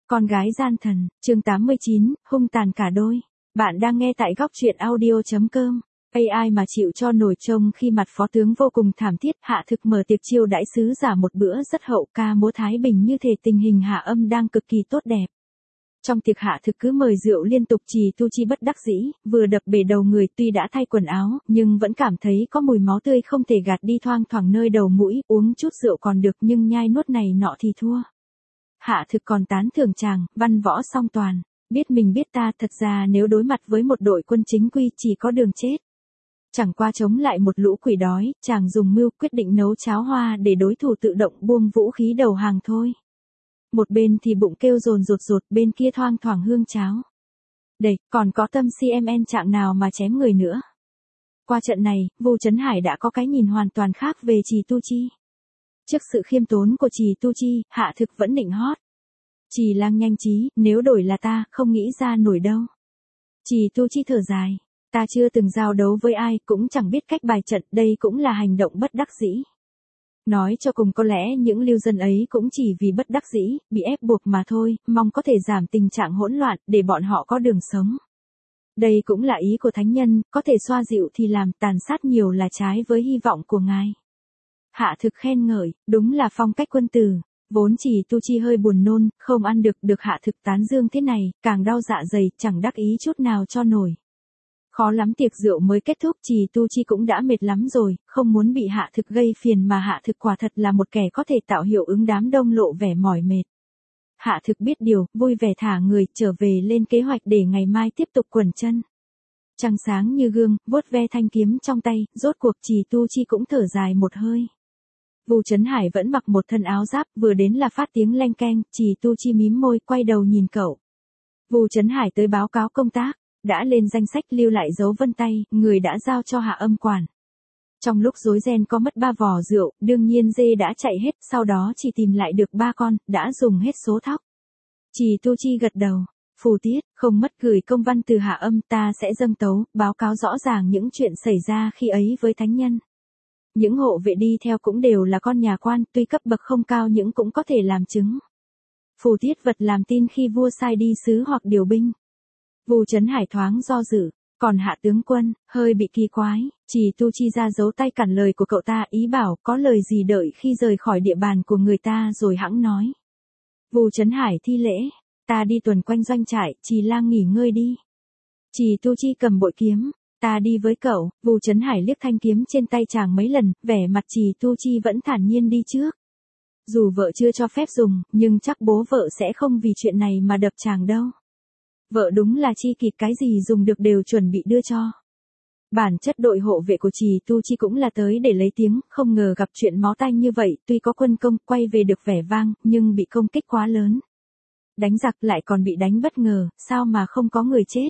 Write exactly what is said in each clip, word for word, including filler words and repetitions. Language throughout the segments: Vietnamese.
Con gái gian thần, chương tám mươi chín, hung tàn cả đôi. Bạn đang nghe tại góc truyện audio chấm com. a i mà chịu cho nổi trông khi mặt phó tướng vô cùng thảm thiết. Hạ Thực mở tiệc chiêu đãi sứ giả một bữa rất hậu, ca múa Thái Bình như thể tình hình Hạ Âm đang cực kỳ tốt đẹp. Trong tiệc Hạ Thực cứ mời rượu liên tục, Trì Tu Chi bất đắc dĩ, vừa đập bể đầu người, tuy đã thay quần áo, nhưng vẫn cảm thấy có mùi máu tươi không thể gạt đi, thoang thoảng nơi đầu mũi, uống chút rượu còn được nhưng nhai nuốt này nọ thì thua. Hạ Thực còn tán thưởng chàng, văn võ song toàn, biết mình biết ta, thật ra nếu đối mặt với một đội quân chính quy chỉ có đường chết. Chẳng qua chống lại một lũ quỷ đói, chàng dùng mưu quyết định nấu cháo hoa để đối thủ tự động buông vũ khí đầu hàng thôi. Một bên thì bụng kêu rồn rột rột, bên kia thoang thoảng hương cháo. Đây, còn có tâm xê em en trạng nào mà chém người nữa. Qua trận này, Vu Chấn Hải đã có cái nhìn hoàn toàn khác về Trì Tu Chi. Trước sự khiêm tốn của Trì Tu Chi, Hạ Thực vẫn nịnh hót. Trì lang nhanh trí, nếu đổi là ta, không nghĩ ra nổi đâu. Trì Tu Chi thở dài. Ta chưa từng giao đấu với ai, cũng chẳng biết cách bài trận, đây cũng là hành động bất đắc dĩ. Nói cho cùng có lẽ những lưu dân ấy cũng chỉ vì bất đắc dĩ, bị ép buộc mà thôi, mong có thể giảm tình trạng hỗn loạn, để bọn họ có đường sống. Đây cũng là ý của thánh nhân, có thể xoa dịu thì làm, tàn sát nhiều là trái với hy vọng của ngài. Hạ Thực khen ngợi, đúng là phong cách quân tử. Vốn Trì Tu Chi hơi buồn nôn, không ăn được, được Hạ Thực tán dương thế này, càng đau dạ dày, chẳng đắc ý chút nào cho nổi. Khó lắm tiệc rượu mới kết thúc, Trì Tu Chi cũng đã mệt lắm rồi, không muốn bị Hạ Thực gây phiền, mà Hạ Thực quả thật là một kẻ có thể tạo hiệu ứng đám đông lộ vẻ mỏi mệt. Hạ Thực biết điều, vui vẻ thả người, trở về lên kế hoạch để ngày mai tiếp tục quần chân. Trăng sáng như gương, vuốt ve thanh kiếm trong tay, rốt cuộc Trì Tu Chi cũng thở dài một hơi. Vu Chấn Hải vẫn mặc một thân áo giáp, vừa đến là phát tiếng leng keng, Trì Tu Chi mím môi, quay đầu nhìn cậu. Vu Chấn Hải tới báo cáo công tác, đã lên danh sách, lưu lại dấu vân tay, người đã giao cho Hạ Âm quản. Trong lúc rối ren có mất ba vò rượu, đương nhiên dê đã chạy hết, sau đó chỉ tìm lại được ba con, đã dùng hết số thóc. Trì Tu Chi gật đầu, Phù Tiết, không mất gửi công văn từ Hạ Âm, ta sẽ dâng tấu, báo cáo rõ ràng những chuyện xảy ra khi ấy với thánh nhân. Những hộ vệ đi theo cũng đều là con nhà quan, tuy cấp bậc không cao nhưng cũng có thể làm chứng. Phù Tiết vật làm tin khi vua sai đi sứ hoặc điều binh. Vu Chấn Hải thoáng do dự, còn Hạ tướng quân, hơi bị kỳ quái, Trì Tu Chi ra giấu tay cản lời của cậu ta, ý bảo có lời gì đợi khi rời khỏi địa bàn của người ta rồi hẵng nói. Vu Chấn Hải thi lễ, ta đi tuần quanh doanh trại, Trì lang nghỉ ngơi đi. Trì Tu Chi cầm bội kiếm, ta đi với cậu. Vu Chấn Hải liếc thanh kiếm trên tay chàng mấy lần, vẻ mặt Trì Tu Chi vẫn thản nhiên đi trước. Dù vợ chưa cho phép dùng, nhưng chắc bố vợ sẽ không vì chuyện này mà đập chàng đâu. Vợ đúng là chi kịt, cái gì dùng được đều chuẩn bị đưa cho. Bản chất đội hộ vệ của Trì Tu Chi cũng là tới để lấy tiếng, không ngờ gặp chuyện máu tanh như vậy, tuy có quân công, quay về được vẻ vang, nhưng bị công kích quá lớn. Đánh giặc lại còn bị đánh bất ngờ, sao mà không có người chết.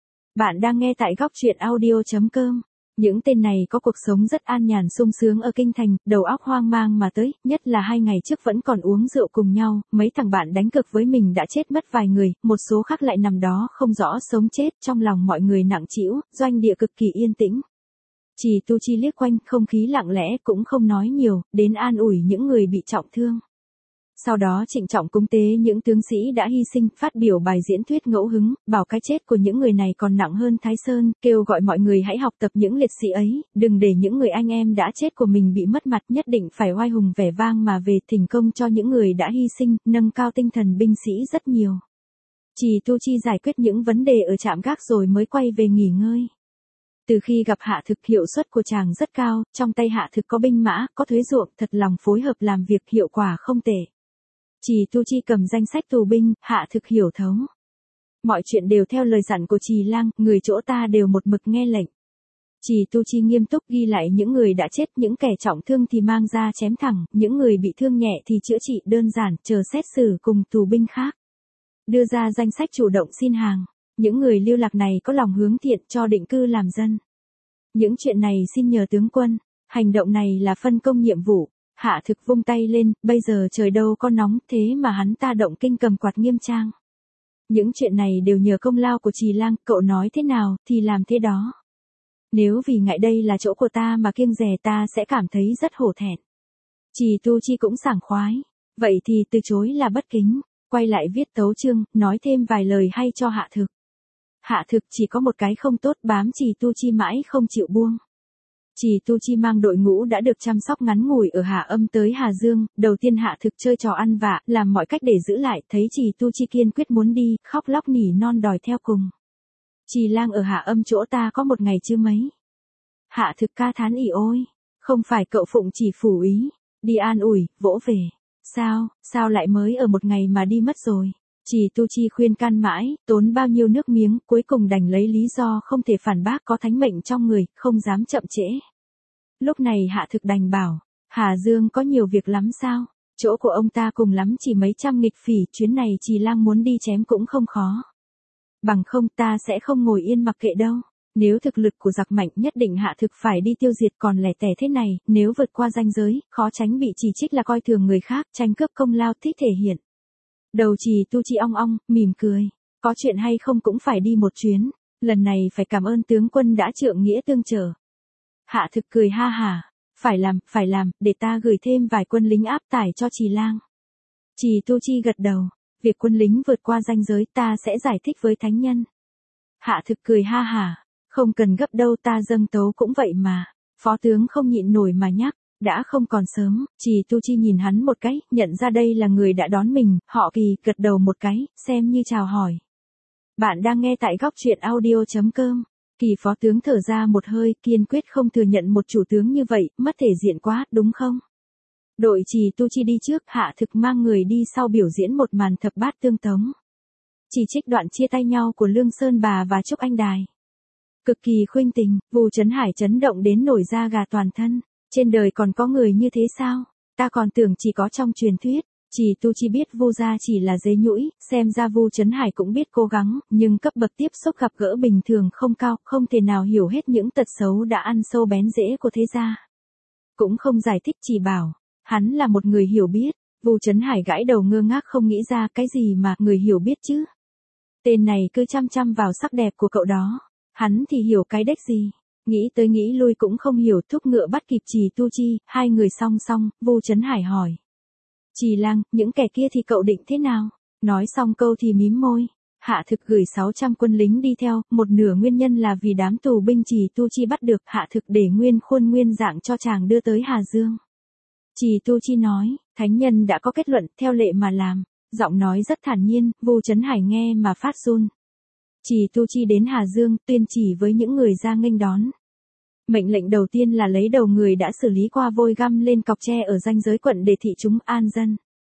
Bạn đang nghe tại góc truyện audio chấm com. Những tên này có cuộc sống rất an nhàn sung sướng ở kinh thành, đầu óc hoang mang mà tới, nhất là hai ngày trước vẫn còn uống rượu cùng nhau, mấy thằng bạn đánh cược với mình đã chết mất vài người, một số khác lại nằm đó không rõ sống chết, trong lòng mọi người nặng trĩu, doanh địa cực kỳ yên tĩnh. Trì Tu Chi liếc quanh, không khí lặng lẽ, cũng không nói nhiều, đến an ủi những người bị trọng thương. Sau đó trịnh trọng cúng tế những tướng sĩ đã hy sinh, phát biểu bài diễn thuyết ngẫu hứng, bảo cái chết của những người này còn nặng hơn Thái Sơn, kêu gọi mọi người hãy học tập những liệt sĩ ấy, đừng để những người anh em đã chết của mình bị mất mặt, nhất định phải oai hùng vẻ vang mà về, thỉnh công cho những người đã hy sinh, nâng cao tinh thần binh sĩ rất nhiều. Trì Tu Chi giải quyết những vấn đề ở trạm gác rồi mới quay về nghỉ ngơi. Từ khi gặp Hạ Thực, hiệu suất của chàng rất cao, trong tay Hạ Thực có binh mã, có thuế ruộng, thật lòng phối hợp làm việc, hiệu quả không tệ. Trì Tu Chi cầm danh sách tù binh, Hạ Thực hiểu thấu. Mọi chuyện đều theo lời dặn của Trì lang, người chỗ ta đều một mực nghe lệnh. Trì Tu Chi nghiêm túc ghi lại những người đã chết, những kẻ trọng thương thì mang ra chém thẳng, những người bị thương nhẹ thì chữa trị đơn giản, chờ xét xử cùng tù binh khác. Đưa ra danh sách chủ động xin hàng, những người lưu lạc này có lòng hướng thiện cho định cư làm dân. Những chuyện này xin nhờ tướng quân, hành động này là phân công nhiệm vụ. Hạ Thực vung tay lên, bây giờ trời đâu có nóng, thế mà hắn ta động kinh cầm quạt nghiêm trang. Những chuyện này đều nhờ công lao của Trì lang, cậu nói thế nào, thì làm thế đó. Nếu vì ngại đây là chỗ của ta mà kiêng dè, ta sẽ cảm thấy rất hổ thẹn. Trì Tu Chi cũng sảng khoái, vậy thì từ chối là bất kính. quay lại viết tấu chương, nói thêm vài lời hay cho Hạ Thực. Hạ Thực chỉ có một cái không tốt, bám Trì Tu Chi mãi không chịu buông. Trì Tu Chi mang đội ngũ đã được chăm sóc ngắn ngủi ở Hà Âm tới Hà Dương, đầu tiên Hạ Thực chơi trò ăn vạ, làm mọi cách để giữ lại, thấy Trì Tu Chi kiên quyết muốn đi, khóc lóc nỉ non đòi theo cùng. Trì lang ở Hà Âm chỗ ta có một ngày chứ mấy. Hạ Thực ca thán ỉ ôi, không phải cậu phụng chỉ phủ ý, đi an ủi, vỗ về. Sao, sao lại mới ở một ngày mà đi mất rồi? Trì Tu Chi khuyên can mãi, tốn bao nhiêu nước miếng, cuối cùng đành lấy lý do không thể phản bác có thánh mệnh trong người, không dám chậm trễ. Lúc này Hạ Thực đành bảo, Hà Dương có nhiều việc lắm sao? Chỗ của ông ta cùng lắm chỉ mấy trăm nghịch phỉ, chuyến này Trì lang muốn đi chém cũng không khó. Bằng không ta sẽ không ngồi yên mặc kệ đâu. Nếu thực lực của giặc mạnh nhất định Hạ Thực phải đi tiêu diệt, còn lẻ tẻ thế này, nếu vượt qua ranh giới, khó tránh bị chỉ trích là coi thường người khác, tranh cướp công lao thích thể hiện. Đầu Trì Tu Chi ong ong, mỉm cười. Có chuyện hay không cũng phải đi một chuyến. Lần này phải cảm ơn tướng quân đã trượng nghĩa tương trợ. Hạ Thực cười ha hả. Phải làm, phải làm, để ta gửi thêm vài quân lính áp tải cho Trì lang. Trì Tu Chi gật đầu. Việc quân lính vượt qua ranh giới ta sẽ giải thích với thánh nhân. Hạ Thực cười ha hả. Không cần gấp đâu, ta dâng tấu cũng vậy mà. Phó tướng không nhịn nổi mà nhắc. Đã không còn sớm, Trì Tu Chi nhìn hắn một cái, nhận ra đây là người đã đón mình, họ Kỳ, gật đầu một cái, xem như chào hỏi. Bạn đang nghe tại góc truyện audio chấm com. Kỳ phó tướng thở ra một hơi, kiên quyết không thừa nhận một chủ tướng như vậy, mất thể diện quá, đúng không? Đội Trì Tu Chi đi trước, Hạ Thực mang người đi sau biểu diễn một màn thập bát tương tống. Chỉ trích đoạn chia tay nhau của Lương Sơn Bà và Trúc Anh Đài. Cực kỳ khuynh tình, Vu Chấn Hải chấn động đến nổi da gà toàn thân. Trên đời còn có người như thế sao? Ta còn tưởng chỉ có trong truyền thuyết. Trì Tu Chi biết Vu gia chỉ là dế nhũi, xem ra Vu Chấn Hải cũng biết cố gắng, nhưng cấp bậc tiếp xúc gặp gỡ bình thường không cao, không thể nào hiểu hết những tật xấu đã ăn sâu bén rễ của thế gia. Cũng không giải thích, chỉ bảo, hắn là một người hiểu biết. Vu Chấn Hải gãi đầu ngơ ngác không nghĩ ra cái gì mà người hiểu biết chứ. Tên này cứ chăm chăm vào sắc đẹp của cậu đó. Hắn thì hiểu cái đếch gì. Nghĩ tới nghĩ lui cũng không hiểu, thúc ngựa bắt kịp Trì Tu Chi, hai người song song, Vu Chấn Hải hỏi. Trì lang, những kẻ kia thì cậu định thế nào? Nói xong câu thì mím môi. Hạ Thực gửi sáu trăm quân lính đi theo, một nửa nguyên nhân là vì đám tù binh Trì Tu Chi bắt được, Hạ Thực để nguyên khuôn nguyên dạng cho chàng đưa tới Hà Dương. Trì Tu Chi nói, thánh nhân đã có kết luận, theo lệ mà làm. Giọng nói rất thản nhiên, Vu Chấn Hải nghe mà phát run. Trì Tu Chi đến Hà Dương, tuyên chỉ với những người ra nghênh đón. Mệnh lệnh đầu tiên là lấy đầu người đã xử lý qua vôi găm lên cọc tre ở ranh giới quận để thị chúng an dân.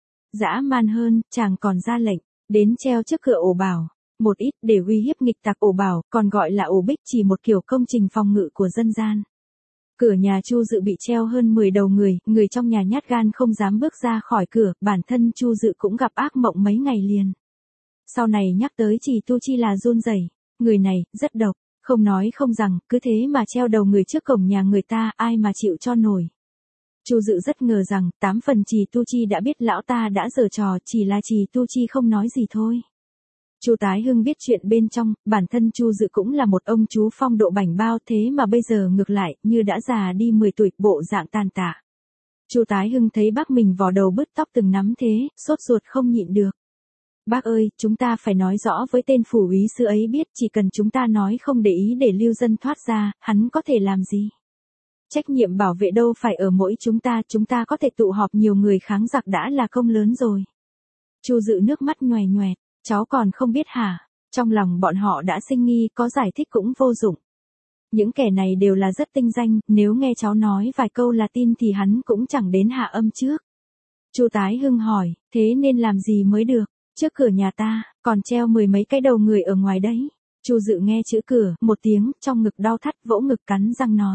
Dã man hơn, chàng còn ra lệnh, đến treo trước cửa ổ bảo, một ít để uy hiếp nghịch tặc. Ổ bảo, còn gọi là ổ bích, chỉ một kiểu công trình phòng ngự của dân gian. Cửa nhà Chu Dự bị treo hơn mười đầu người, người trong nhà nhát gan không dám bước ra khỏi cửa, bản thân Chu Dự cũng gặp ác mộng mấy ngày liền. Sau này nhắc tới Trì Tu Chi là run rẩy, người này, rất độc, không nói không rằng, cứ thế mà treo đầu người trước cổng nhà người ta, ai mà chịu cho nổi. Chu Dự rất ngờ rằng, tám phần Trì Tu Chi đã biết lão ta đã giở trò, chỉ là Trì Tu Chi không nói gì thôi. Chu Tái Hưng biết chuyện bên trong, bản thân Chu Dự cũng là một ông chú phong độ bảnh bao, thế mà bây giờ ngược lại, như đã già đi mười tuổi, bộ dạng tàn tạ. Chu Tái Hưng thấy bác mình vò đầu bứt tóc từng nắm thế, sốt ruột không nhịn được. Bác ơi, chúng ta phải nói rõ với tên phủ úy sư ấy biết, chỉ cần chúng ta nói không để ý để lưu dân thoát ra, hắn có thể làm gì? Trách nhiệm bảo vệ đâu phải ở mỗi chúng ta, chúng ta có thể tụ họp nhiều người kháng giặc đã là công lớn rồi. Chu Dự nước mắt nhoè nhoẹt, cháu còn không biết hả? Trong lòng bọn họ đã sinh nghi, có giải thích cũng vô dụng. Những kẻ này đều là rất tinh danh, nếu nghe cháu nói vài câu là tin thì hắn cũng chẳng đến Hạ Âm trước. Chu Tái Hưng hỏi, thế nên làm gì mới được? Trước cửa nhà ta, còn treo mười mấy cái đầu người ở ngoài đấy. Chu Dự nghe chữ cửa, một tiếng, trong ngực đau thắt, vỗ ngực cắn răng nói.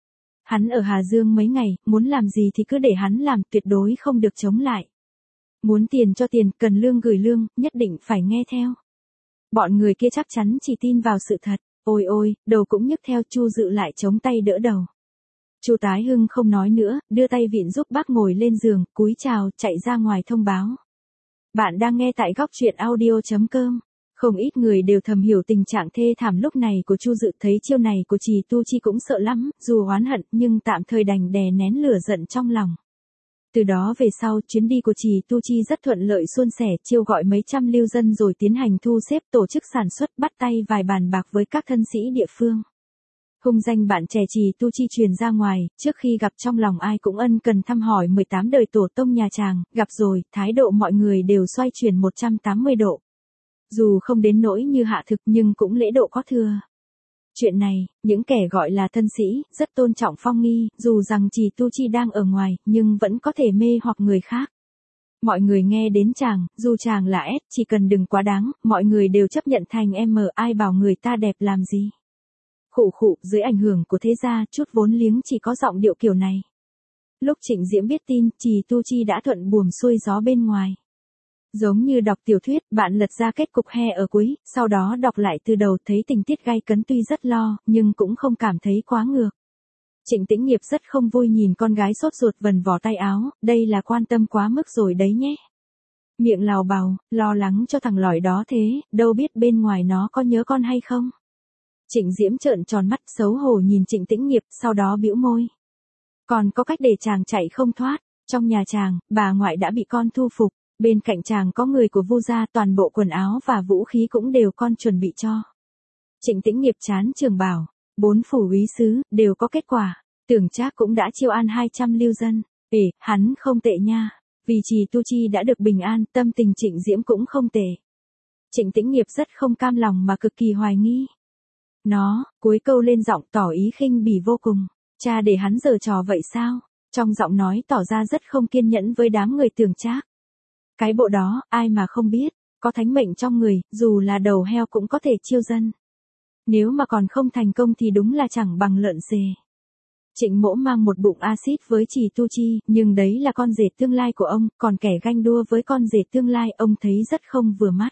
Hắn ở Hà Dương mấy ngày, muốn làm gì thì cứ để hắn làm, tuyệt đối không được chống lại. Muốn tiền cho tiền, cần lương gửi lương, nhất định phải nghe theo. Bọn người kia chắc chắn chỉ tin vào sự thật. Ôi ôi, đầu cũng nhức theo. Chu Dự lại chống tay đỡ đầu. Chu Tái Hưng không nói nữa, đưa tay vịn giúp bác ngồi lên giường, cúi chào, chạy ra ngoài thông báo. Bạn đang nghe tại góc truyện audio chấm com. Không ít người đều thầm hiểu tình trạng thê thảm lúc này của Chu Dự, thấy chiêu này của Trì Tu Chi cũng sợ lắm, dù oán hận nhưng tạm thời đành đè nén lửa giận trong lòng. Từ đó về sau, chuyến đi của Trì Tu Chi rất thuận lợi suôn sẻ, chiêu gọi mấy trăm lưu dân rồi tiến hành thu xếp tổ chức sản xuất, bắt tay vài bàn bạc với các thân sĩ địa phương. Hung danh bạn trẻ Trì Tu Chi truyền ra ngoài, trước khi gặp trong lòng ai cũng ân cần thăm hỏi mười tám đời tổ tông nhà Tràng, gặp rồi, thái độ mọi người đều xoay chuyển một trăm tám mươi độ. Dù không đến nỗi như Hạ Thực nhưng cũng lễ độ có thừa. Chuyện này, những kẻ gọi là thân sĩ, rất tôn trọng Phong Nghi, dù rằng Trì Tu Chi đang ở ngoài, nhưng vẫn có thể mê hoặc người khác. Mọi người nghe đến chàng, dù chàng là S, chỉ cần đừng quá đáng, mọi người đều chấp nhận thành M, ai bảo người ta đẹp làm gì. Khụ khụ, dưới ảnh hưởng của thế gia, chút vốn liếng chỉ có giọng điệu kiểu này. Lúc Trịnh Diễm biết tin, Trì Tu Chi đã thuận buồm xuôi gió bên ngoài. Giống như đọc tiểu thuyết, bạn lật ra kết cục he ở cuối, sau đó đọc lại từ đầu thấy tình tiết gay cấn, tuy rất lo, nhưng cũng không cảm thấy quá ngược. Trịnh Tĩnh Nghiệp rất không vui nhìn con gái sốt ruột vần vò tay áo, đây là quan tâm quá mức rồi đấy nhé. Miệng lào bào, lo lắng cho thằng lỏi đó thế, đâu biết bên ngoài nó có nhớ con hay không. Trịnh Diễm trợn tròn mắt xấu hổ nhìn Trịnh Tĩnh Nghiệp, sau đó bĩu môi. Còn có cách để chàng chạy không thoát, trong nhà chàng, bà ngoại đã bị con thu phục. Bên cạnh chàng có người của Vu gia, toàn bộ quần áo và vũ khí cũng đều con chuẩn bị cho. Trịnh Tĩnh Nghiệp chán trường bảo, bốn phủ úy sứ, đều có kết quả, Tưởng Trác cũng đã chiêu an hai trăm lưu dân, ể, hắn không tệ nha, vì Trì Tu Chi đã được bình an, tâm tình Trịnh Diễm cũng không tệ. Trịnh Tĩnh Nghiệp rất không cam lòng mà cực kỳ hoài nghi. Nó, cuối câu lên giọng tỏ ý khinh bỉ vô cùng, cha để hắn giở trò vậy sao, trong giọng nói tỏ ra rất không kiên nhẫn với đám người Tưởng Trác. Cái bộ đó, ai mà không biết, có thánh mệnh trong người, dù là đầu heo cũng có thể chiêu dân. Nếu mà còn không thành công thì đúng là chẳng bằng lợn dề. Trịnh Mỗ mang một bụng axit với Trì Tu Chi, nhưng đấy là con rể tương lai của ông, còn kẻ ganh đua với con rể tương lai ông thấy rất không vừa mắt.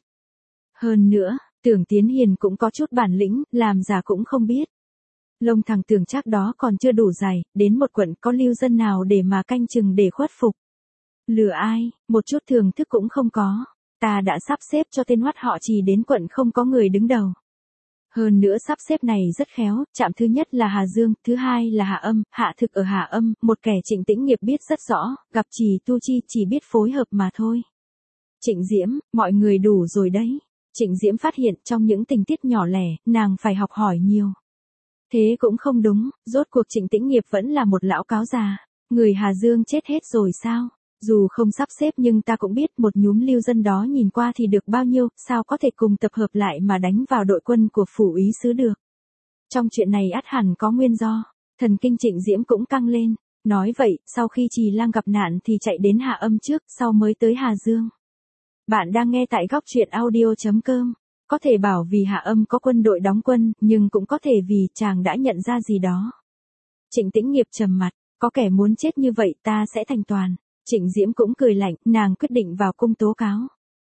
Hơn nữa, Tưởng Tiến Hiền cũng có chút bản lĩnh, làm giả cũng không biết. Lông thằng Tưởng Trác đó còn chưa đủ dài, đến một quận có lưu dân nào để mà canh chừng để khuất phục. Lừa ai, một chút thường thức cũng không có, ta đã sắp xếp cho tên hoắt họ Trì đến quận không có người đứng đầu. Hơn nữa sắp xếp này rất khéo, trạm thứ nhất là Hà Dương, thứ hai là Hà Âm, Hạ Thực ở Hà Âm, một kẻ Trịnh Tĩnh Nghiệp biết rất rõ, gặp Trì Tu Chi chỉ biết phối hợp mà thôi. Trịnh Diễm, mọi người đủ rồi đấy. Trịnh Diễm phát hiện trong những tình tiết nhỏ lẻ, nàng phải học hỏi nhiều. Thế cũng không đúng, rốt cuộc Trịnh Tĩnh Nghiệp vẫn là một lão cáo già. Người Hà Dương chết hết rồi sao? Dù không sắp xếp nhưng ta cũng biết một nhúm lưu dân đó nhìn qua thì được bao nhiêu, sao có thể cùng tập hợp lại mà đánh vào đội quân của phủ úy sứ được. Trong chuyện này ắt hẳn có nguyên do, thần kinh Trịnh Diễm cũng căng lên, nói vậy, sau khi Trì Lang gặp nạn thì chạy đến Hà Âm trước, sau mới tới Hà Dương. Bạn đang nghe tại góc truyện audio chấm com, có thể bảo vì Hà Âm có quân đội đóng quân, nhưng cũng có thể vì chàng đã nhận ra gì đó. Trịnh Tĩnh Nghiệp trầm mặt, có kẻ muốn chết như vậy ta sẽ thành toàn. Trịnh Diễm cũng cười lạnh, nàng quyết định vào cung tố cáo.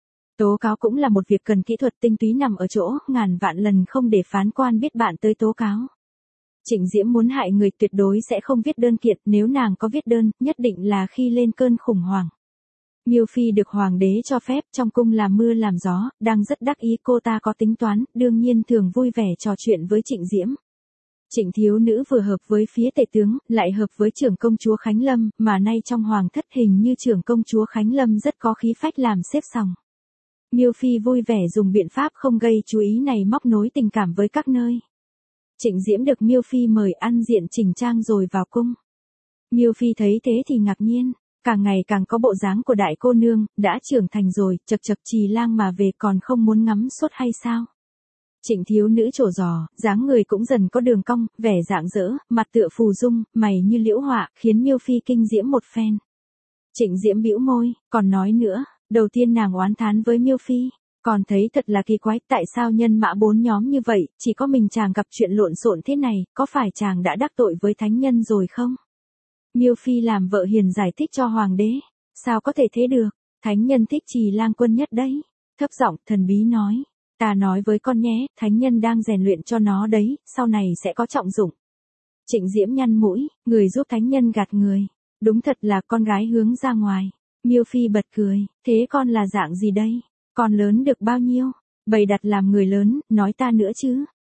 Tố cáo cũng là một việc cần kỹ thuật tinh túy nằm ở chỗ, ngàn vạn lần không để phán quan biết bạn tới tố cáo. Trịnh Diễm muốn hại người tuyệt đối sẽ không viết đơn kiện, nếu nàng có viết đơn, nhất định là khi lên cơn khủng hoảng. Miêu Phi được hoàng đế cho phép trong cung làm mưa làm gió, đang rất đắc ý, cô ta có tính toán, đương nhiên thường vui vẻ trò chuyện với Trịnh Diễm. Trịnh thiếu nữ vừa hợp với phía tể tướng, lại hợp với trưởng công chúa Khánh Lâm, mà nay trong hoàng thất hình như trưởng công chúa Khánh Lâm rất có khí phách làm xếp sòng. Miêu Phi vui vẻ dùng biện pháp không gây chú ý này móc nối tình cảm với các nơi. Trịnh Diễm được Miêu Phi mời ăn diện chỉnh trang rồi vào cung. Miêu Phi thấy thế thì ngạc nhiên, càng ngày càng có bộ dáng của đại cô nương, đã trưởng thành rồi, chật chật Trì Lang mà về còn không muốn ngắm suốt hay sao? Trịnh thiếu nữ trổ giò, dáng người cũng dần có đường cong, vẻ rạng rỡ, mặt tựa phù dung, mày như liễu họa, khiến Miêu Phi kinh diễm một phen. Trịnh Diễm bĩu môi, còn nói nữa, đầu tiên nàng oán thán với Miêu Phi, còn thấy thật là kỳ quái, tại sao nhân mã bốn nhóm như vậy, chỉ có mình chàng gặp chuyện lộn xộn thế này, có phải chàng đã đắc tội với thánh nhân rồi không? Miêu Phi làm vợ hiền giải thích cho hoàng đế, sao có thể thế được, thánh nhân thích Trì Lang quân nhất đấy. Thấp giọng thần bí nói, ta nói với con nhé, thánh nhân đang rèn luyện cho nó đấy, sau này sẽ có trọng dụng. Trịnh Diễm nhăn mũi, người giúp thánh nhân gạt người, đúng thật là con gái hướng ra ngoài. Miêu Phi bật cười, thế con là dạng gì đây, con lớn được bao nhiêu, bày đặt làm người lớn, nói ta nữa chứ.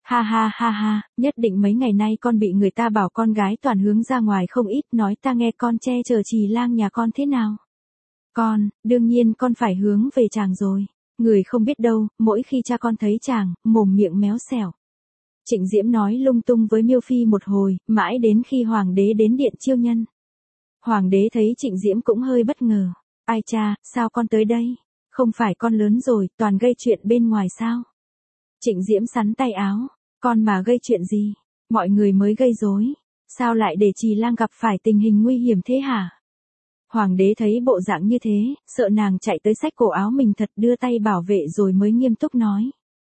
Ha ha ha ha, nhất định mấy ngày nay con bị người ta bảo con gái toàn hướng ra ngoài không ít, nói ta nghe con che chở Trì Lang nhà con thế nào. Con, đương nhiên con phải hướng về chàng rồi. Người không biết đâu, mỗi khi cha con thấy chàng, mồm miệng méo xẻo. Trịnh Diễm nói lung tung với Miêu Phi một hồi, mãi đến khi hoàng đế đến điện chiêu nhân. Hoàng đế thấy Trịnh Diễm cũng hơi bất ngờ. Ai cha, sao con tới đây? Không phải con lớn rồi, toàn gây chuyện bên ngoài sao? Trịnh Diễm sắn tay áo. Con mà gây chuyện gì? Mọi người mới gây rối. Sao lại để Trì Lang gặp phải tình hình nguy hiểm thế hả? Hoàng đế thấy bộ dạng như thế, sợ nàng chạy tới xách cổ áo mình thật, đưa tay bảo vệ rồi mới nghiêm túc nói.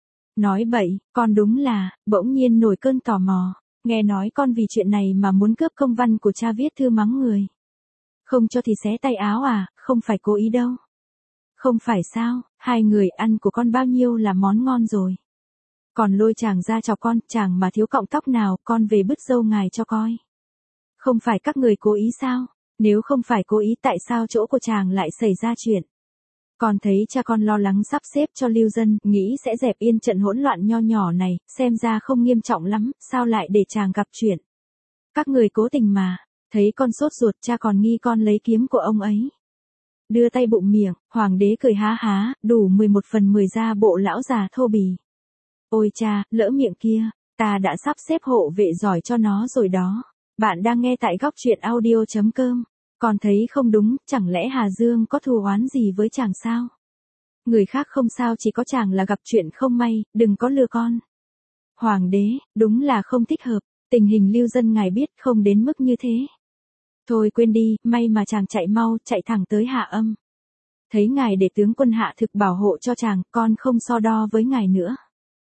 Nói bậy, con đúng là, bỗng nhiên nổi cơn tò mò. Nghe nói con vì chuyện này mà muốn cướp công văn của cha viết thư mắng người. Không cho thì xé tay áo à, không phải cố ý đâu. Không phải sao, hai người ăn của con bao nhiêu là món ngon rồi. Còn lôi chàng ra chọc con, chàng mà thiếu cọng tóc nào, con về bứt râu ngài cho coi. Không phải các người cố ý sao? Nếu không phải cố ý tại sao chỗ của chàng lại xảy ra chuyện? Con thấy cha con lo lắng sắp xếp cho lưu dân, nghĩ sẽ dẹp yên trận hỗn loạn nho nhỏ này, xem ra không nghiêm trọng lắm, sao lại để chàng gặp chuyện? Các người cố tình mà, thấy con sốt ruột cha còn nghi con lấy kiếm của ông ấy. Đưa tay bụng miệng, hoàng đế cười há há, đủ mười một phần mười ra bộ lão già thô bì. Ôi cha, lỡ miệng kia, ta đã sắp xếp hộ vệ giỏi cho nó rồi đó. Bạn đang nghe tại góc truyện audio chấm com. Con thấy không đúng, chẳng lẽ Hà Dương có thù oán gì với chàng sao? Người khác không sao, chỉ có chàng là gặp chuyện không may, đừng có lừa con. Hoàng đế, đúng là không thích hợp, tình hình lưu dân ngài biết không đến mức như thế. Thôi quên đi, may mà chàng chạy mau, chạy thẳng tới Hạ Âm. Thấy ngài để tướng quân Hạ Thực bảo hộ cho chàng, con không so đo với ngài nữa.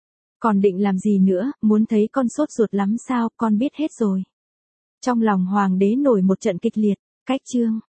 Còn định làm gì nữa, muốn thấy con sốt ruột lắm sao, con biết hết rồi. Trong lòng hoàng đế nổi một trận kịch liệt, cách chương.